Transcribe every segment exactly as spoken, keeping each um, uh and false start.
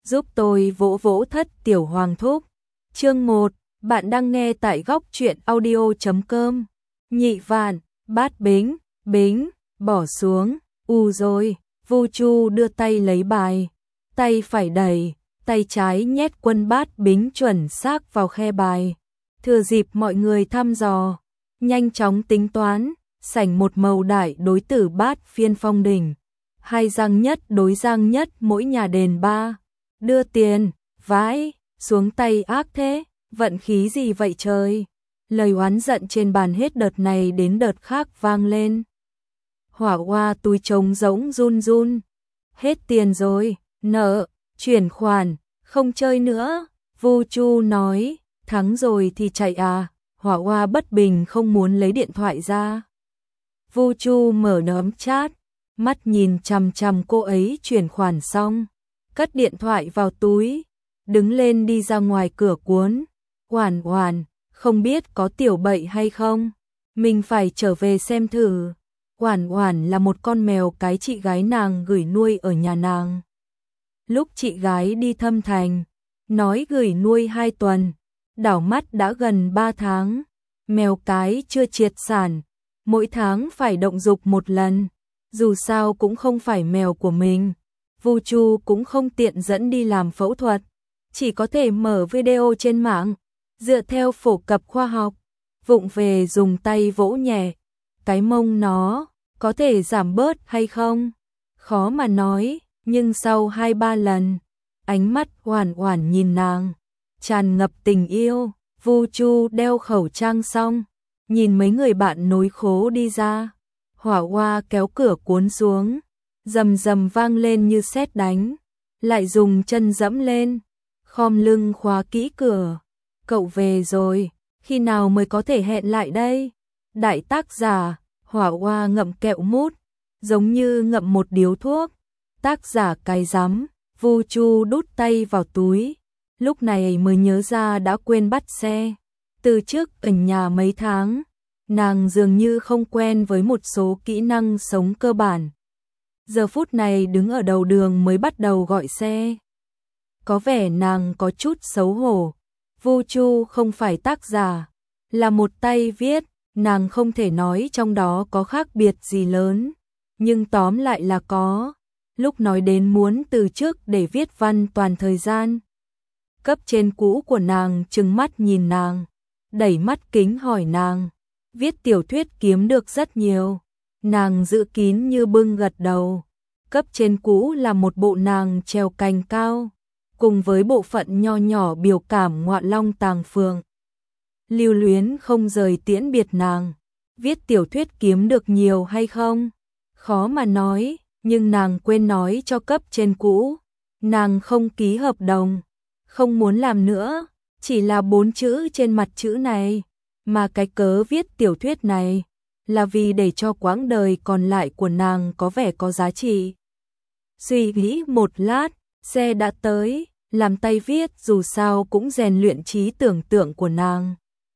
giúp tôi vỗ vỗ thất tiểu hoàng thúc. Chương một, bạn đang nghe tại góc truyện audio chấm com. Nhị vạn, bát bính, bính, bỏ xuống, u rồi, Vu Chu đưa tay lấy bài, tay phải đẩy, tay trái nhét quân bát bính chuẩn xác vào khe bài. Thừa dịp mọi người thăm dò, nhanh chóng tính toán, sảnh một màu đại đối tử bát phiên phong đỉnh. Hai giang nhất đối giang nhất mỗi nhà đền ba. Đưa tiền, vãi, xuống tay ác thế, vận khí gì vậy trời. Lời oán giận trên bàn hết đợt này đến đợt khác vang lên. Hỏa Hoa túi trống rỗng run run. Hết tiền rồi, nợ, chuyển khoản, không chơi nữa. Vu Chu nói, thắng rồi thì chạy à. Hỏa Hoa bất bình không muốn lấy điện thoại ra. Vu Chu mở nấm chat, mắt nhìn chằm chằm cô ấy chuyển khoản xong, cất điện thoại vào túi, đứng lên đi ra ngoài cửa cuốn. Oản Oản, không biết có tiểu bậy hay không, mình phải trở về xem thử. Oản Oản là một con mèo cái chị gái nàng gửi nuôi ở nhà nàng. Lúc chị gái đi Thâm Thành, nói gửi nuôi hai tuần, đảo mắt đã gần ba tháng. Mèo cái chưa triệt sản, mỗi tháng phải động dục một lần, dù sao cũng không phải mèo của mình. Vu Chu cũng không tiện dẫn đi làm phẫu thuật, chỉ có thể mở video trên mạng, dựa theo phổ cập khoa học, vụng về dùng tay vỗ nhẹ. Cái mông nó có thể giảm bớt hay không? Khó mà nói, nhưng sau hai ba lần, ánh mắt Oản Oản nhìn nàng, tràn ngập tình yêu. Vu Chu đeo khẩu trang xong, nhìn mấy người bạn nối khố đi ra. Hỏa Hoa kéo cửa cuốn xuống, rầm rầm vang lên như sét đánh, lại dùng chân dẫm lên, khom lưng khóa kỹ cửa. Cậu về rồi, khi nào mới có thể hẹn lại đây? Đại tác giả, Hỏa Hoa ngậm kẹo mút, giống như ngậm một điếu thuốc. Tác giả cái rắm. Vu Chu đút tay vào túi, lúc này mới nhớ ra đã quên bắt xe. Từ trước ở nhà mấy tháng, nàng dường như không quen với một số kỹ năng sống cơ bản. Giờ phút này đứng ở đầu đường mới bắt đầu gọi xe. Có vẻ nàng có chút xấu hổ. Vu Chu không phải tác giả, là một tay viết, nàng không thể nói trong đó có khác biệt gì lớn, nhưng tóm lại là có. Lúc nói đến muốn từ chức để viết văn toàn thời gian, cấp trên cũ của nàng trừng mắt nhìn nàng, đẩy mắt kính hỏi nàng, viết tiểu thuyết kiếm được rất nhiều. Nàng giữ kín như bưng gật đầu. Cấp trên cũ là một bộ nàng treo cành cao, cùng với bộ phận nho nhỏ biểu cảm ngọa long tàng phường. Lưu luyến không rời tiễn biệt nàng. Viết tiểu thuyết kiếm được nhiều hay không? Khó mà nói, nhưng nàng quên nói cho cấp trên cũ. Nàng không ký hợp đồng, không muốn làm nữa, chỉ là bốn chữ trên mặt chữ này. Mà cái cớ viết tiểu thuyết này là vì để cho quãng đời còn lại của nàng có vẻ có giá trị. Suy nghĩ một lát, xe đã tới, làm tay viết dù sao cũng rèn luyện trí tưởng tượng của nàng.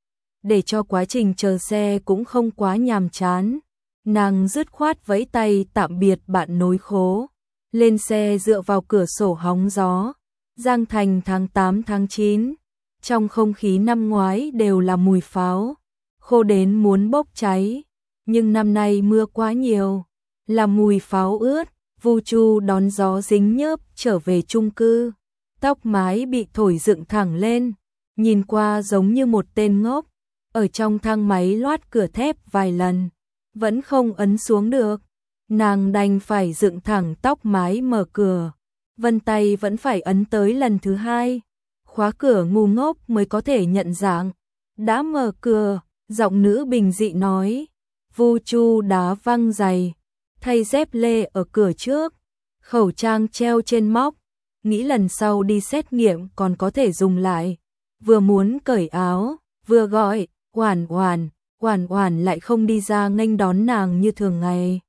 Để cho quá trình chờ xe cũng không quá nhàm chán, nàng dứt khoát vẫy tay tạm biệt bạn nối khố. Lên xe dựa vào cửa sổ hóng gió. Giang Thành tháng tám tháng chín, trong không khí năm ngoái đều là mùi pháo, khô đến muốn bốc cháy, nhưng năm nay mưa quá nhiều, là mùi pháo ướt. Vu Chu đón gió dính nhớp trở về chung cư, tóc mái bị thổi dựng thẳng lên, nhìn qua giống như một tên ngốc. Ở trong thang máy loát cửa thép vài lần, vẫn không ấn xuống được, nàng đành phải dựng thẳng tóc mái mở cửa, vân tay vẫn phải ấn tới lần thứ hai, khóa cửa ngu ngốc mới có thể nhận dạng. Đã mở cửa, giọng nữ bình dị nói. Vu Chu đá văng giày, thay dép lê ở cửa trước, khẩu trang treo trên móc, nghĩ lần sau đi xét nghiệm còn có thể dùng lại. Vừa muốn cởi áo, vừa gọi, Oản Oản, Oản Oản lại không đi ra nghênh đón nàng như thường ngày.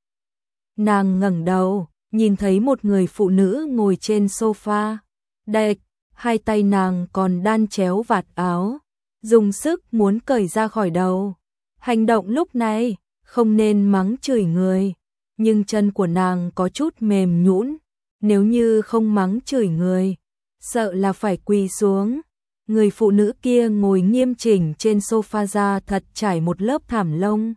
Nàng ngẩng đầu, nhìn thấy một người phụ nữ ngồi trên sofa, đệch, hai tay nàng còn đan chéo vạt áo, dùng sức muốn cởi ra khỏi đầu. Hành động lúc này không nên mắng chửi người, nhưng chân của nàng có chút mềm nhũn, nếu như không mắng chửi người, sợ là phải quỳ xuống. Người phụ nữ kia ngồi nghiêm chỉnh trên sofa da thật trải một lớp thảm lông.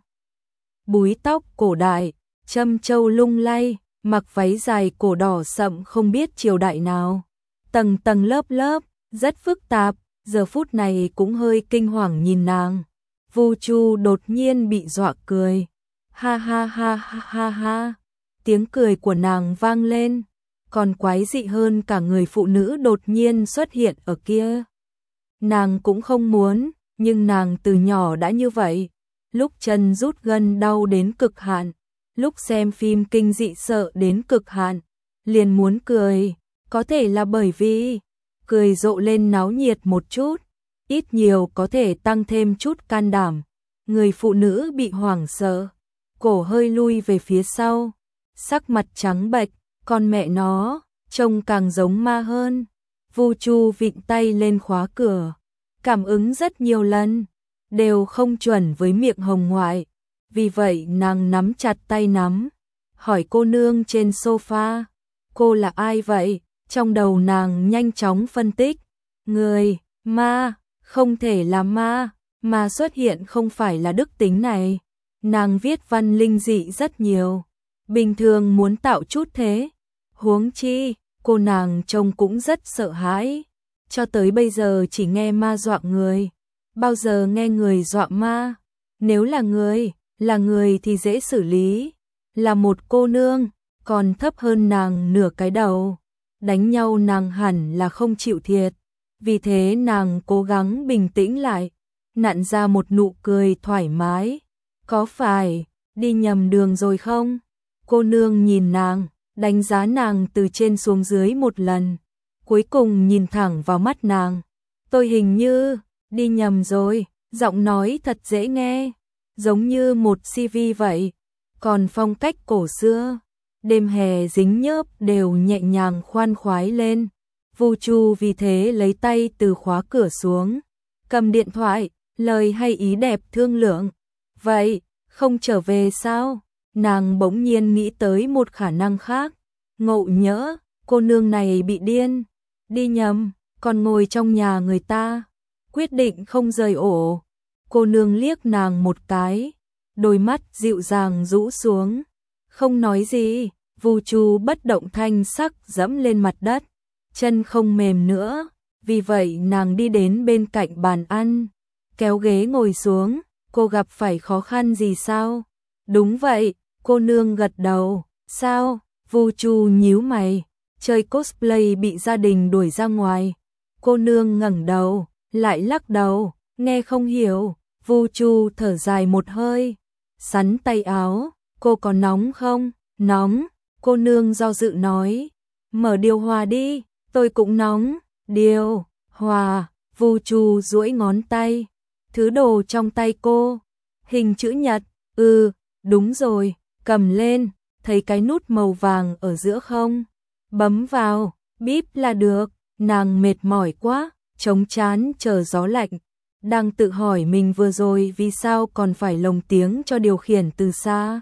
Búi tóc cổ đại, châm châu lung lay, mặc váy dài cổ đỏ sậm không biết triều đại nào. Tầng tầng lớp lớp, rất phức tạp, giờ phút này cũng hơi kinh hoàng nhìn nàng. Vu Chu đột nhiên bị dọa cười. Ha ha ha ha ha ha. Tiếng cười của nàng vang lên, còn quái dị hơn cả người phụ nữ đột nhiên xuất hiện ở kia. Nàng cũng không muốn, nhưng nàng từ nhỏ đã như vậy. Lúc chân rút gân đau đến cực hạn, lúc xem phim kinh dị sợ đến cực hạn, liền muốn cười, có thể là bởi vì cười rộ lên náo nhiệt một chút, ít nhiều có thể tăng thêm chút can đảm. Người phụ nữ bị hoảng sợ, cổ hơi lui về phía sau, sắc mặt trắng bệch, con mẹ nó, trông càng giống ma hơn. Vu Chu vịn tay lên khóa cửa, cảm ứng rất nhiều lần, đều không chuẩn với miệng hồng ngoại. Vì vậy nàng nắm chặt tay nắm, hỏi cô nương trên sofa, cô là ai vậy? Trong đầu nàng nhanh chóng phân tích, người, ma, không thể là ma, mà xuất hiện không phải là đức tính này. Nàng viết văn linh dị rất nhiều, bình thường muốn tạo chút thế. Huống chi, cô nàng trông cũng rất sợ hãi, cho tới bây giờ chỉ nghe ma dọa người, bao giờ nghe người dọa ma. Nếu là người, là người thì dễ xử lý, là một cô nương, còn thấp hơn nàng nửa cái đầu. Đánh nhau nàng hẳn là không chịu thiệt, vì thế nàng cố gắng bình tĩnh lại, nặn ra một nụ cười thoải mái. Có phải đi nhầm đường rồi không? Cô nương nhìn nàng, đánh giá nàng từ trên xuống dưới một lần, cuối cùng nhìn thẳng vào mắt nàng. Tôi hình như đi nhầm rồi, giọng nói thật dễ nghe, giống như một xê vê vậy, còn phong cách cổ xưa. Đêm hè dính nhớp đều nhẹ nhàng khoan khoái lên. Vu Chu vì thế lấy tay từ khóa cửa xuống, cầm điện thoại, lời hay ý đẹp thương lượng. Vậy, không trở về sao? Nàng bỗng nhiên nghĩ tới một khả năng khác. Ngộ nhỡ, cô nương này bị điên, đi nhầm, còn ngồi trong nhà người ta, quyết định không rời ổ. Cô nương liếc nàng một cái, đôi mắt dịu dàng rũ xuống, không nói gì. Vu Chu bất động thanh sắc dẫm lên mặt đất, chân không mềm nữa, vì vậy nàng đi đến bên cạnh bàn ăn, kéo ghế ngồi xuống. Cô gặp phải khó khăn gì sao? Đúng vậy, cô nương gật đầu. Sao? Vu Chu nhíu mày, chơi cosplay bị gia đình đuổi ra ngoài. Cô nương ngẩng đầu, lại lắc đầu, nghe không hiểu. Vu Chu thở dài một hơi, sắn tay áo, cô có nóng không? Nóng. Cô nương do dự nói, mở điều hòa đi, tôi cũng nóng. Điều hòa. Vu Chu duỗi ngón tay, thứ đồ trong tay cô, hình chữ nhật. Ừ, đúng rồi, cầm lên, thấy cái nút màu vàng ở giữa không? Bấm vào, bíp là được. Nàng mệt mỏi quá, chống chán chờ gió lạnh, đang tự hỏi mình vừa rồi vì sao còn phải lồng tiếng cho điều khiển từ xa.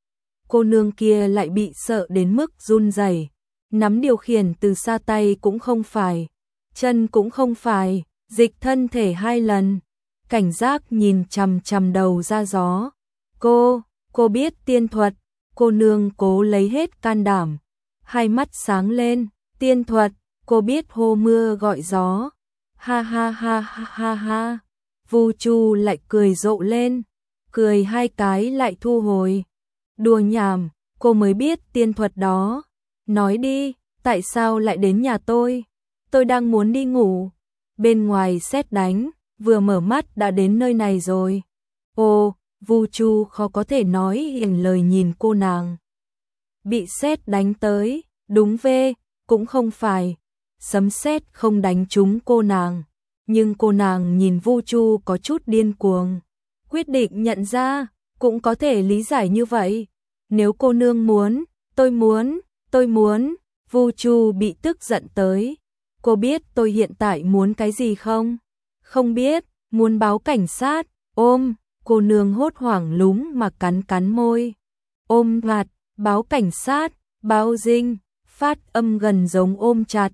Cô nương kia lại bị sợ đến mức run rẩy, nắm điều khiển từ xa tay cũng không phải, chân cũng không phải, dịch thân thể hai lần, cảnh giác nhìn chằm chằm đầu ra gió. Cô, cô biết tiên thuật. Cô nương cố lấy hết can đảm, hai mắt sáng lên. Tiên thuật, cô biết hô mưa gọi gió. Ha ha ha ha ha ha. Vu Chu lại cười rộ lên, cười hai cái lại thu hồi. Đùa nhảm, cô mới biết tiên thuật đó. Nói đi, tại sao lại đến nhà tôi? Tôi đang muốn đi ngủ. Bên ngoài sét đánh, vừa mở mắt đã đến nơi này rồi. Ồ, Vu Chu khó có thể nói hiện lời nhìn cô nàng. Bị sét đánh tới, đúng về, cũng không phải. Sấm sét không đánh trúng cô nàng, nhưng cô nàng nhìn Vu Chu có chút điên cuồng. Quyết định nhận ra, cũng có thể lý giải như vậy. Nếu cô nương muốn, tôi muốn, tôi muốn. Vu Chu bị tức giận tới. Cô biết tôi hiện tại muốn cái gì không? Không biết, muốn báo cảnh sát. Ôm, cô nương hốt hoảng lúng mà cắn cắn môi. Ôm vạt, báo cảnh sát, báo dinh, phát âm gần giống ôm chặt.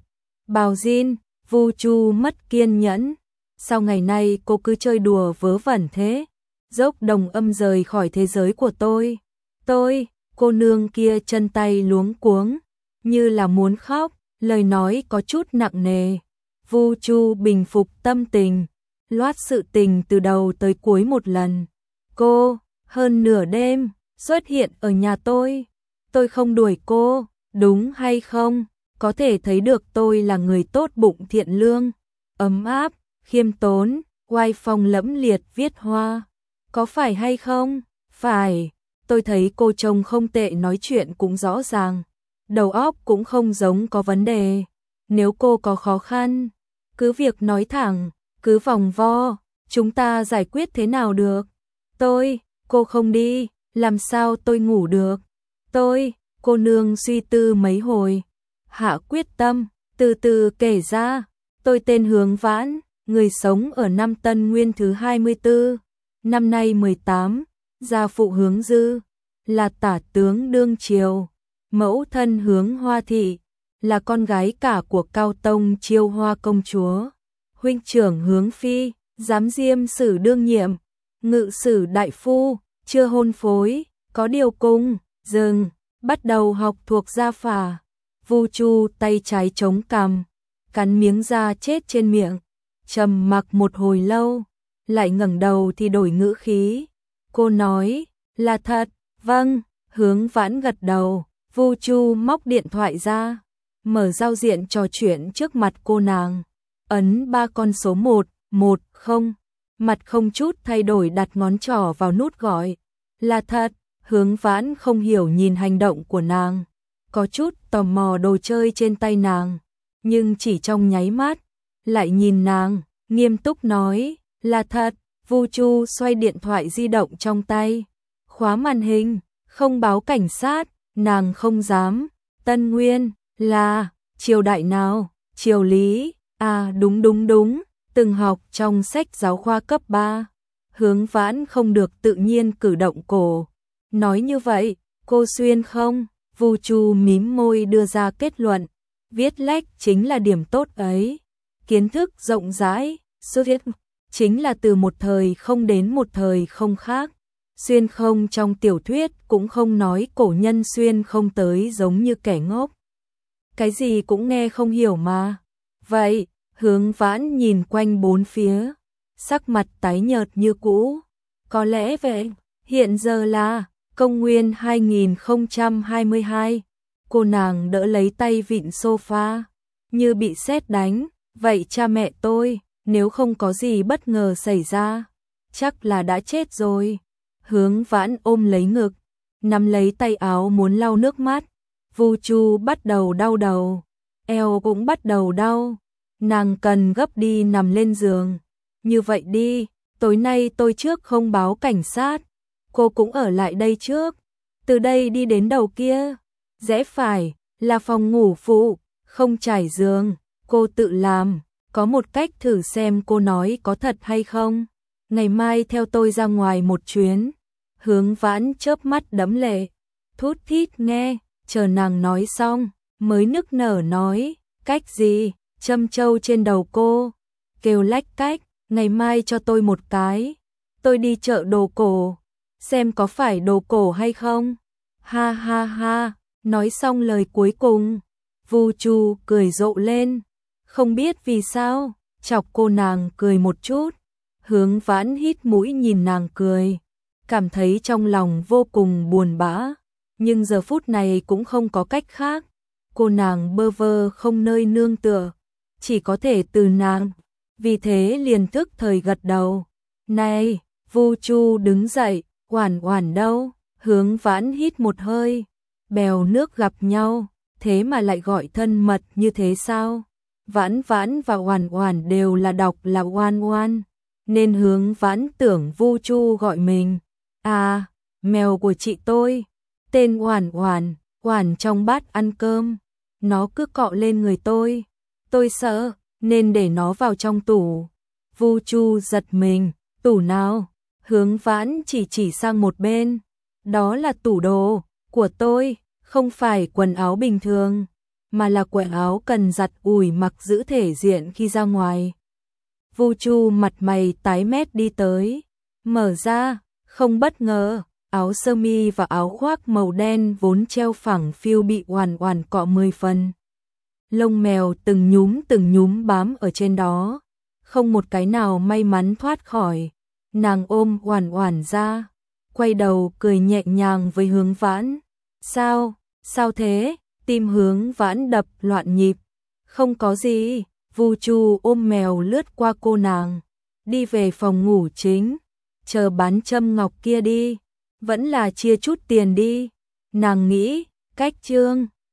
Bào Jin, Vu Chu mất kiên nhẫn. Sao ngày nay cô cứ chơi đùa vớ vẩn thế? Dốc Đồng Âm rời khỏi thế giới của tôi. Tôi, cô nương kia chân tay luống cuống, như là muốn khóc, lời nói có chút nặng nề. Vu Chu bình phục tâm tình, loát sự tình từ đầu tới cuối một lần. Cô, hơn nửa đêm, xuất hiện ở nhà tôi. Tôi không đuổi cô, đúng hay không? Có thể thấy được tôi là người tốt bụng thiện lương, ấm áp, khiêm tốn, oai phong lẫm liệt viết hoa. Có phải hay không? Phải, tôi thấy cô trông không tệ, nói chuyện cũng rõ ràng, đầu óc cũng không giống có vấn đề. Nếu cô có khó khăn, cứ việc nói thẳng, cứ vòng vo, chúng ta giải quyết thế nào được? Tôi, cô không đi, làm sao tôi ngủ được? Tôi, cô nương suy tư mấy hồi, hạ quyết tâm, từ từ kể ra. Tôi tên Hướng Vãn, người sống ở năm Tân Nguyên thứ hai mươi tư, năm nay mười tám, gia phụ Hướng Dư, là tả tướng đương triều, mẫu thân Hướng Hoa Thị, là con gái cả của Cao Tông Chiêu Hoa công chúa, huynh trưởng Hướng Phi, giám diêm sử đương nhiệm, ngự sử đại phu, chưa hôn phối, có điều cung, dừng, bắt đầu học thuộc gia phả. Vu Chu tay trái chống cằm, cắn miếng da chết trên miệng, trầm mặc một hồi lâu, lại ngẩng đầu thì đổi ngữ khí. Cô nói, là thật, vâng. Hướng Vãn gật đầu. Vu Chu móc điện thoại ra, mở giao diện trò chuyện trước mặt cô nàng, ấn ba con số một, một, không, mặt không chút thay đổi đặt ngón trỏ vào nút gọi. Là thật. Hướng Vãn không hiểu nhìn hành động của nàng, có chút tò mò đồ chơi trên tay nàng, nhưng chỉ trong nháy mắt, lại nhìn nàng, nghiêm túc nói, là thật. Vu Chu xoay điện thoại di động trong tay, khóa màn hình, không báo cảnh sát, nàng không dám. Tân Nguyên, là, triều đại nào? Triều Lý, à đúng đúng đúng, từng học trong sách giáo khoa cấp ba. Hướng Vãn không được tự nhiên cử động cổ, nói như vậy, cô xuyên không? Vu Chu mím môi đưa ra kết luận, viết lách chính là điểm tốt ấy, kiến thức rộng rãi, xuất hiện chính là từ một thời không đến một thời không khác. Xuyên không trong tiểu thuyết cũng không nói cổ nhân xuyên không tới giống như kẻ ngốc, cái gì cũng nghe không hiểu mà. Vậy, Hướng Vãn nhìn quanh bốn phía, sắc mặt tái nhợt như cũ. Có lẽ vậy, hiện giờ là công nguyên hai nghìn không trăm hai mươi hai. Cô nàng đỡ lấy tay vịn sofa, như bị sét đánh. Vậy cha mẹ tôi, nếu không có gì bất ngờ xảy ra, chắc là đã chết rồi. Hướng Vãn ôm lấy ngực, nắm lấy tay áo muốn lau nước mắt. Vu Chu bắt đầu đau đầu, eo cũng bắt đầu đau. Nàng cần gấp đi nằm lên giường. Như vậy đi, tối nay tôi trước không báo cảnh sát, cô cũng ở lại đây trước. Từ đây đi đến đầu kia, rẽ phải, là phòng ngủ phụ, không trải giường, cô tự làm. Có một cách thử xem cô nói có thật hay không. Ngày mai theo tôi ra ngoài một chuyến. Hướng Vãn chớp mắt đẫm lệ, thút thít nghe, chờ nàng nói xong, mới nức nở nói, cách gì? Châm châu trên đầu cô, kêu lách cách, ngày mai cho tôi một cái. Tôi đi chợ đồ cổ, xem có phải đồ cổ hay không. Ha ha ha, nói xong lời cuối cùng, Vu Chu cười rộ lên, không biết vì sao, chọc cô nàng cười một chút. Hướng Vãn hít mũi nhìn nàng cười, cảm thấy trong lòng vô cùng buồn bã, nhưng giờ phút này cũng không có cách khác. Cô nàng bơ vơ không nơi nương tựa, chỉ có thể từ nàng, vì thế liền thức thời gật đầu. Này, Vu Chu đứng dậy, Oản Oản đâu? Hướng Vãn hít một hơi, bèo nước gặp nhau, thế mà lại gọi thân mật như thế sao? Vãn Vãn và Oản Oản đều là đọc là Oan Oan, nên Hướng Vãn tưởng Vu Chu gọi mình. À, mèo của chị tôi, tên Oản Oản, Oản trong bát ăn cơm, nó cứ cọ lên người tôi, tôi sợ, nên để nó vào trong tủ. Vu Chu giật mình, tủ nào? Hướng Vãn chỉ chỉ sang một bên, đó là tủ đồ của tôi, không phải quần áo bình thường, mà là quần áo cần giặt ủi mặc giữ thể diện khi ra ngoài. Vu Chu mặt mày tái mét đi tới, mở ra, không bất ngờ, áo sơ mi và áo khoác màu đen vốn treo phẳng phiu bị oàn oàn cọ mười phần. Lông mèo từng nhúm từng nhúm bám ở trên đó, không một cái nào may mắn thoát khỏi. Nàng ôm Oản Oản ra, quay đầu cười nhẹ nhàng với Hướng Vãn. Sao, sao thế? Tim Hướng Vãn đập loạn nhịp. Không có gì, Vu Chu ôm mèo lướt qua cô nàng, đi về phòng ngủ chính, chờ bán châm ngọc kia đi, vẫn là chia chút tiền đi. Nàng nghĩ, cách Trương